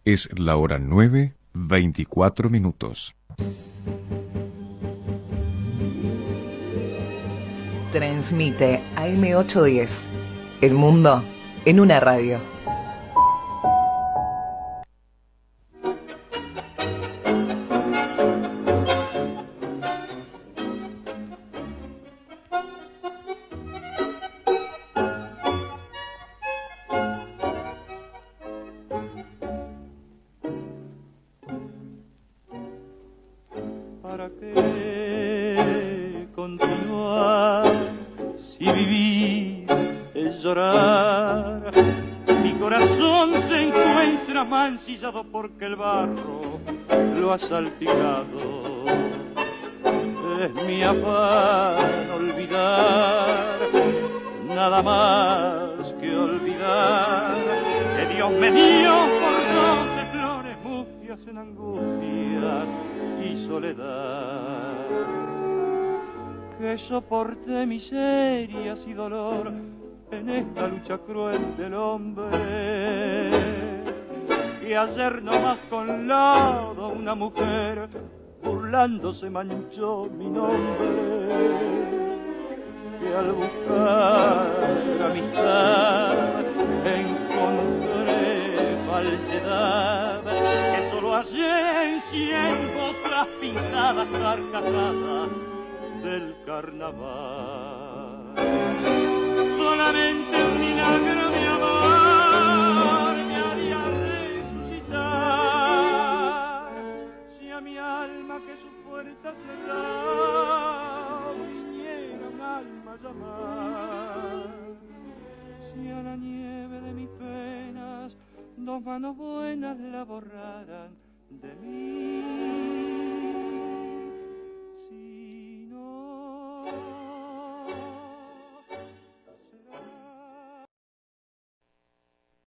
Es la hora 9:24. Transmite AM810. El mundo en una radio. ¿Para qué continuar si vivir es llorar? Mi corazón se encuentra mancillado porque el barro lo ha salpicado. Es mi afán olvidar, nada más que olvidar que Dios me dio cordón de flores mustias en angustias y soledad, que soporté miserias y dolor en esta lucha cruel del hombre, que ayer nomás con lodo una mujer burlándose manchó mi nombre, que al buscar amistad encontré falsedad, que solo hallé en 100 otras pintadas carcajadas del carnaval. Solamente un milagro de amor me haría resucitar, si a mi alma que su puerta cerrada viniera un alma a llamar, si a la nieve de mis penas dos manos buenas la borraran de mí.